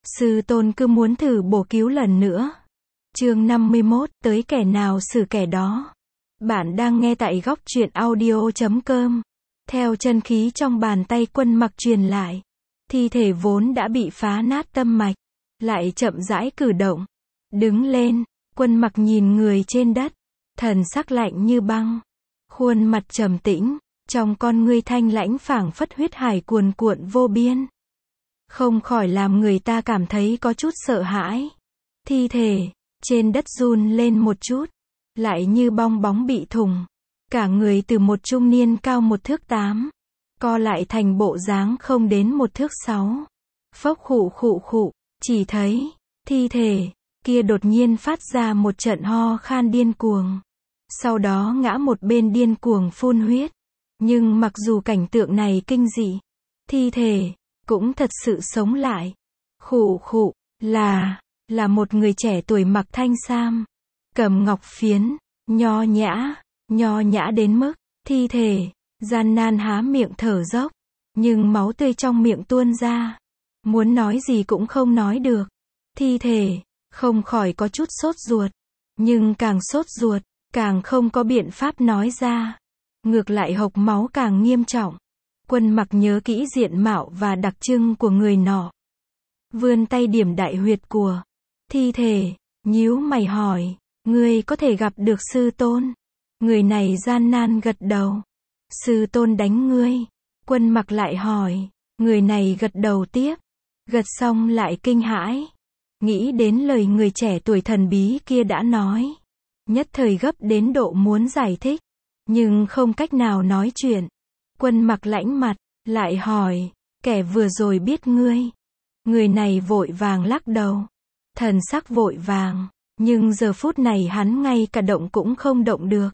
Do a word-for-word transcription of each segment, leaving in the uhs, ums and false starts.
Sư tôn cứ muốn thử bổ cứu lần nữa. Chương năm mươi mốt, tới kẻ nào xử kẻ đó. Bạn đang nghe tại góc truyện audio chấm com. Theo chân khí trong bàn tay Quân Mặc truyền lại, thi thể vốn đã bị phá nát tâm mạch, lại chậm rãi cử động. Đứng lên, Quân Mặc nhìn người trên đất, thần sắc lạnh như băng. Khuôn mặt trầm tĩnh, trong con ngươi thanh lãnh phảng phất huyết hải cuồn cuộn vô biên. Không khỏi làm người ta cảm thấy có chút sợ hãi. Thi thể trên đất run lên một chút, lại như bong bóng bị thủng. Cả người từ một trung niên cao một thước tám, co lại thành bộ dáng không đến một thước sáu. Phốc khụ khụ khụ, chỉ thấy thi thể kia đột nhiên phát ra một trận ho khan điên cuồng. Sau đó ngã một bên điên cuồng phun huyết. Nhưng mặc dù cảnh tượng này kinh dị, thi thể cũng thật sự sống lại. Khụ khụ, là, là một người trẻ tuổi mặc thanh sam, cầm ngọc phiến, nho nhã, nho nhã đến mức, thi thể, gian nan há miệng thở dốc, nhưng máu tươi trong miệng tuôn ra. Muốn nói gì cũng không nói được. Thi thể, không khỏi có chút sốt ruột, nhưng càng sốt ruột, càng không có biện pháp nói ra. Ngược lại hộc máu càng nghiêm trọng. Quân Mặc nhớ kỹ diện mạo và đặc trưng của người nọ. Vươn tay điểm đại huyệt của thi thể, nhíu mày hỏi, ngươi có thể gặp được sư tôn? Người này gian nan gật đầu. Sư tôn đánh ngươi. Quân Mặc lại hỏi, người này gật đầu tiếp. Gật xong lại kinh hãi. Nghĩ đến lời người trẻ tuổi thần bí kia đã nói. Nhất thời gấp đến độ muốn giải thích, nhưng không cách nào nói chuyện. Quân Mặc lãnh mặt, lại hỏi, kẻ vừa rồi biết ngươi? Người này vội vàng lắc đầu. Thần sắc vội vàng, nhưng giờ phút này hắn ngay cả động cũng không động được.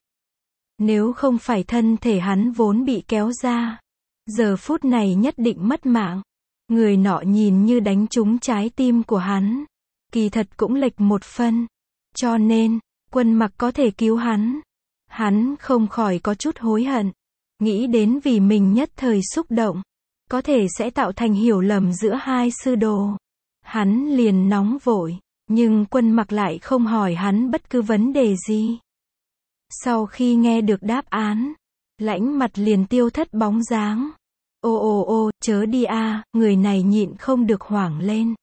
Nếu không phải thân thể hắn vốn bị kéo ra, giờ phút này nhất định mất mạng. Người nọ nhìn như đánh trúng trái tim của hắn, kỳ thật cũng lệch một phân. Cho nên, Quân Mặc có thể cứu hắn. Hắn không khỏi có chút hối hận. Nghĩ đến vì mình nhất thời xúc động, có thể sẽ tạo thành hiểu lầm giữa hai sư đồ. Hắn liền nóng vội, nhưng Quân Mặc lại không hỏi hắn bất cứ vấn đề gì. Sau khi nghe được đáp án, lãnh mặt liền tiêu thất bóng dáng. Ô ô ô, chớ đi a, người này nhịn không được hoảng lên.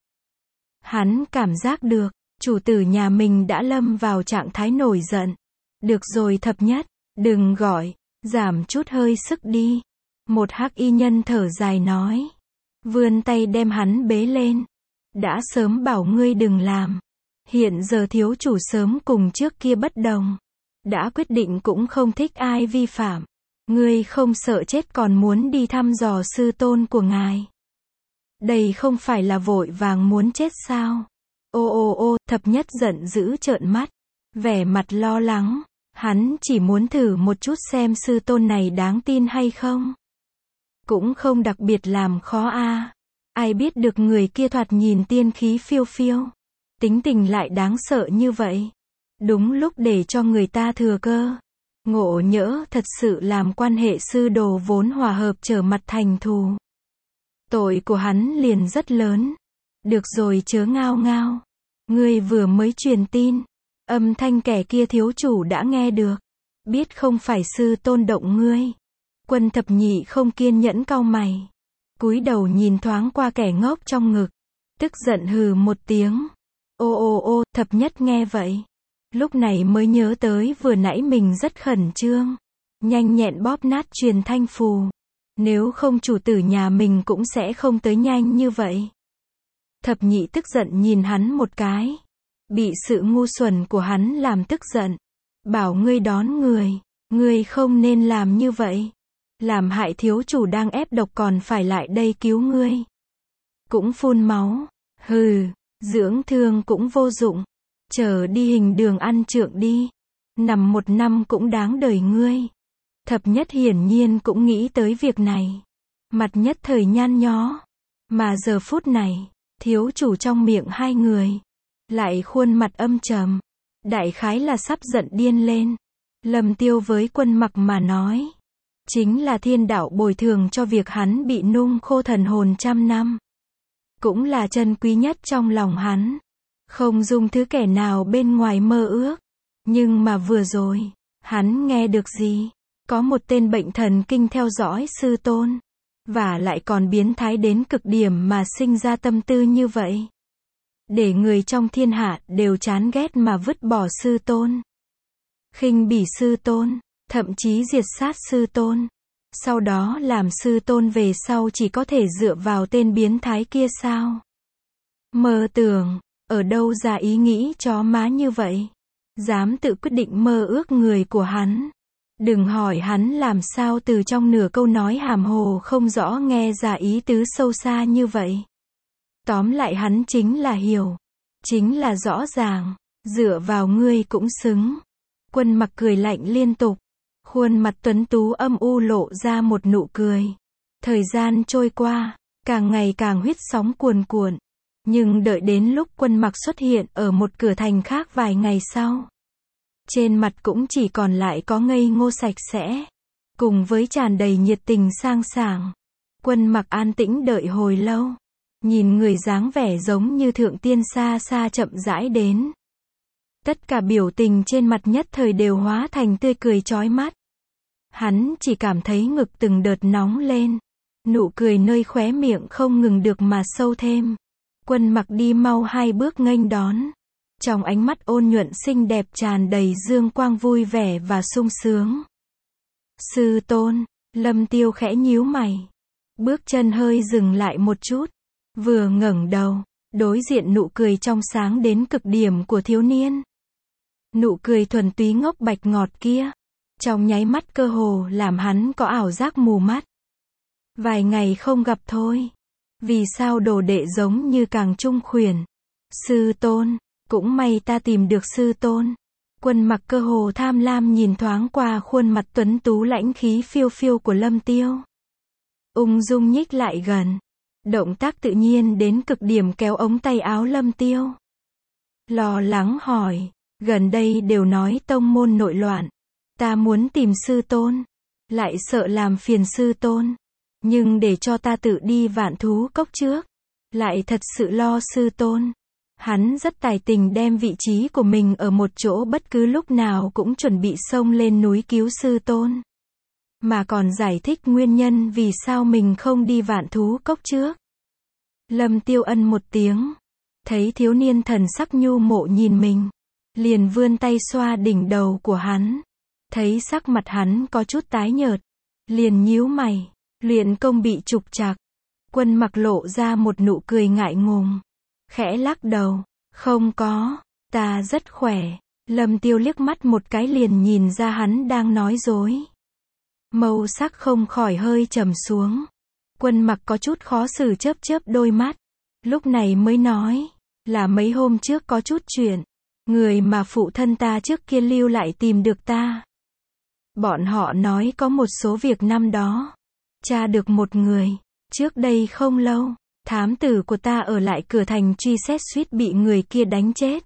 Hắn cảm giác được, chủ tử nhà mình đã lâm vào trạng thái nổi giận. Được rồi thập nhất, đừng gọi, giảm chút hơi sức đi. Một hắc y nhân thở dài nói. Vươn tay đem hắn bế lên. Đã sớm bảo ngươi đừng làm. Hiện giờ thiếu chủ sớm cùng trước kia bất đồng. Đã quyết định cũng không thích ai vi phạm. Ngươi không sợ chết còn muốn đi thăm dò sư tôn của ngài. Đây không phải là vội vàng muốn chết sao? Ô ô ô, thập nhất giận dữ trợn mắt. Vẻ mặt lo lắng. Hắn chỉ muốn thử một chút xem sư tôn này đáng tin hay không. Cũng không đặc biệt làm khó a. Ai biết được người kia thoạt nhìn tiên khí phiêu phiêu. Tính tình lại đáng sợ như vậy. Đúng lúc để cho người ta thừa cơ. Ngộ nhỡ thật sự làm quan hệ sư đồ vốn hòa hợp trở mặt thành thù. Tội của hắn liền rất lớn. Được rồi chớ ngao ngao. Ngươi vừa mới truyền tin. Âm thanh kẻ kia thiếu chủ đã nghe được. Biết không phải sư tôn động ngươi. Quân thập nhị không kiên nhẫn cau mày. Cúi đầu nhìn thoáng qua kẻ ngốc trong ngực. Tức giận hừ một tiếng. Ô ô ô, thập nhất nghe vậy. Lúc này mới nhớ tới vừa nãy mình rất khẩn trương. Nhanh nhẹn bóp nát truyền thanh phù. Nếu không chủ tử nhà mình cũng sẽ không tới nhanh như vậy. Thập nhị tức giận nhìn hắn một cái. Bị sự ngu xuẩn của hắn làm tức giận. Bảo ngươi đón người. Ngươi không nên làm như vậy. Làm hại thiếu chủ đang ép độc còn phải lại đây cứu ngươi. Cũng phun máu. Hừ, dưỡng thương cũng vô dụng. Chờ đi hình đường ăn trượng đi. Nằm một năm cũng đáng đời ngươi. Thập nhất hiển nhiên cũng nghĩ tới việc này. Mặt nhất thời nhăn nhó. Mà giờ phút này, thiếu chủ trong miệng hai người. Lại khuôn mặt âm trầm. Đại khái là sắp giận điên lên. Lâm Tiêu với Quân Mặc mà nói. Chính là thiên đạo bồi thường cho việc hắn bị nung khô thần hồn trăm năm. cũng là chân quý nhất trong lòng hắn. Không dung thứ kẻ nào bên ngoài mơ ước. Nhưng mà vừa rồi, hắn nghe được gì? Có một tên bệnh thần kinh theo dõi sư tôn. Và lại còn biến thái đến cực điểm mà sinh ra tâm tư như vậy. Để người trong thiên hạ đều chán ghét mà vứt bỏ sư tôn. Khinh bỉ sư tôn, thậm chí diệt sát sư tôn. Sau đó làm sư tôn về sau chỉ có thể dựa vào tên biến thái kia sao? Mơ tưởng, ở đâu ra ý nghĩ chó má như vậy? Dám tự quyết định mơ ước người của hắn. Đừng hỏi hắn làm sao từ trong nửa câu nói hàm hồ không rõ nghe ra ý tứ sâu xa như vậy. Tóm lại hắn chính là hiểu. Chính là rõ ràng. Dựa vào ngươi cũng xứng. Quân Mặc cười lạnh liên tục. Khuôn mặt tuấn tú âm u lộ ra một nụ cười. Thời gian trôi qua, càng ngày càng huyết sóng cuồn cuộn. Nhưng đợi đến lúc Quân Mặc xuất hiện ở một cửa thành khác vài ngày sau. Trên mặt cũng chỉ còn lại có ngây ngô sạch sẽ. Cùng với tràn đầy nhiệt tình sang sảng. Quân Mặc an tĩnh đợi hồi lâu. Nhìn người dáng vẻ giống như thượng tiên xa xa chậm rãi đến. Tất cả biểu tình trên mặt nhất thời đều hóa thành tươi cười chói mắt. Hắn chỉ cảm thấy ngực từng đợt nóng lên. Nụ cười nơi khóe miệng không ngừng được mà sâu thêm. Quân Mặc đi mau hai bước nghênh đón. Trong ánh mắt ôn nhuận xinh đẹp tràn đầy dương quang vui vẻ và sung sướng. Sư tôn, Lâm Tiêu khẽ nhíu mày. Bước chân hơi dừng lại một chút. Vừa ngẩng đầu, đối diện nụ cười trong sáng đến cực điểm của thiếu niên. Nụ cười thuần túy ngốc bạch ngọt kia. Trong nháy mắt cơ hồ làm hắn có ảo giác mù mắt. Vài ngày không gặp thôi. Vì sao đồ đệ giống như càng trung khuyển. Sư tôn, cũng may ta tìm được sư tôn. Quân Mặc cơ hồ tham lam nhìn thoáng qua khuôn mặt tuấn tú lãnh khí phiêu phiêu của Lâm Tiêu. Ung dung nhích lại gần. Động tác tự nhiên đến cực điểm kéo ống tay áo Lâm Tiêu. Lo lắng hỏi, gần đây đều nói tông môn nội loạn. Ta muốn tìm sư tôn. Lại sợ làm phiền sư tôn. Nhưng để cho ta tự đi Vạn Thú Cốc trước. Lại thật sự lo sư tôn. Hắn rất tài tình đem vị trí của mình ở một chỗ bất cứ lúc nào cũng chuẩn bị xông lên núi cứu sư tôn. Mà còn giải thích nguyên nhân vì sao mình không đi Vạn Thú Cốc trước. Lâm Tiêu ân một tiếng. Thấy thiếu niên thần sắc nhu mộ nhìn mình. Liền vươn tay xoa đỉnh đầu của hắn. Thấy sắc mặt hắn có chút tái nhợt. Liền nhíu mày. Luyện công bị trục trặc. Quân Mặc lộ ra một nụ cười ngại ngùng. Khẽ lắc đầu. Không có. Ta rất khỏe. Lâm Tiêu liếc mắt một cái liền nhìn ra hắn đang nói dối. Màu sắc không khỏi hơi trầm xuống. Quân Mặc có chút khó xử chớp chớp đôi mắt. Lúc này mới nói. Là mấy hôm trước có chút chuyện. Người mà phụ thân ta trước kia lưu lại tìm được ta. Bọn họ nói có một số việc năm đó. Tra được một người. Trước đây không lâu. Thám tử của ta ở lại cửa thành truy xét suýt bị người kia đánh chết.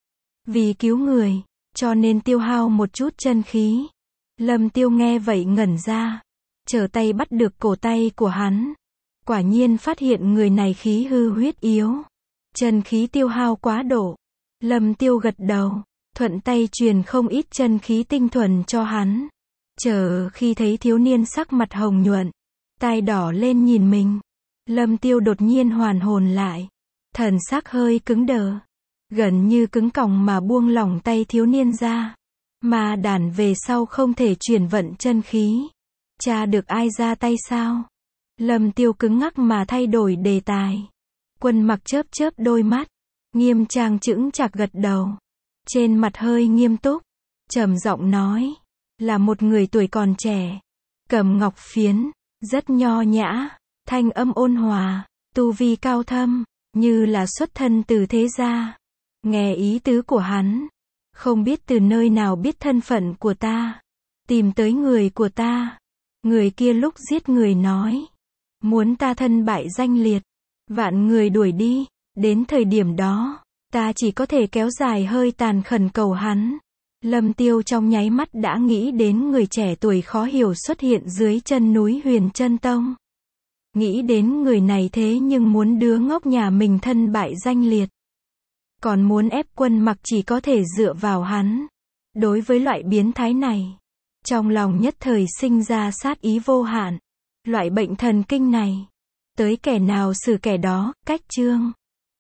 Vì cứu người. Cho nên tiêu hao một chút chân khí. Lâm Tiêu nghe vậy ngẩn ra. Trở tay bắt được cổ tay của hắn. Quả nhiên phát hiện người này khí hư huyết yếu. Chân khí tiêu hao quá độ. Lâm Tiêu gật đầu. Thuận tay truyền không ít chân khí tinh thuần cho hắn. Chờ khi thấy thiếu niên sắc mặt hồng nhuận. Tai đỏ lên nhìn mình. Lâm Tiêu đột nhiên hoàn hồn lại. Thần sắc hơi cứng đờ. Gần như cứng còng mà buông lỏng tay thiếu niên ra. Mà đàn về sau không thể chuyển vận chân khí. Tra được ai ra tay sao? Lâm Tiêu cứng ngắc mà thay đổi đề tài. Quân Mặc chớp chớp đôi mắt. Nghiêm trang chững chạc gật đầu. Trên mặt hơi nghiêm túc. Trầm giọng nói. Là một người tuổi còn trẻ. Cầm ngọc phiến. Rất nho nhã. Thanh âm ôn hòa. Tu vi cao thâm. Như là xuất thân từ thế gia. Nghe ý tứ của hắn. Không biết từ nơi nào biết thân phận của ta. Tìm tới người của ta. Người kia lúc giết người nói. Muốn ta thân bại danh liệt. Vạn người đuổi đi. Đến thời điểm đó. Ta chỉ có thể kéo dài hơi tàn khẩn cầu hắn. Lâm Tiêu trong nháy mắt đã nghĩ đến người trẻ tuổi khó hiểu xuất hiện dưới chân núi Huyền Chân Tông. Nghĩ đến người này thế nhưng muốn đứa ngốc nhà mình thân bại danh liệt. Còn muốn ép Quân Mặc chỉ có thể dựa vào hắn. Đối với loại biến thái này, trong lòng nhất thời sinh ra sát ý vô hạn. Loại bệnh thần kinh này, tới kẻ nào xử kẻ đó, cách chương.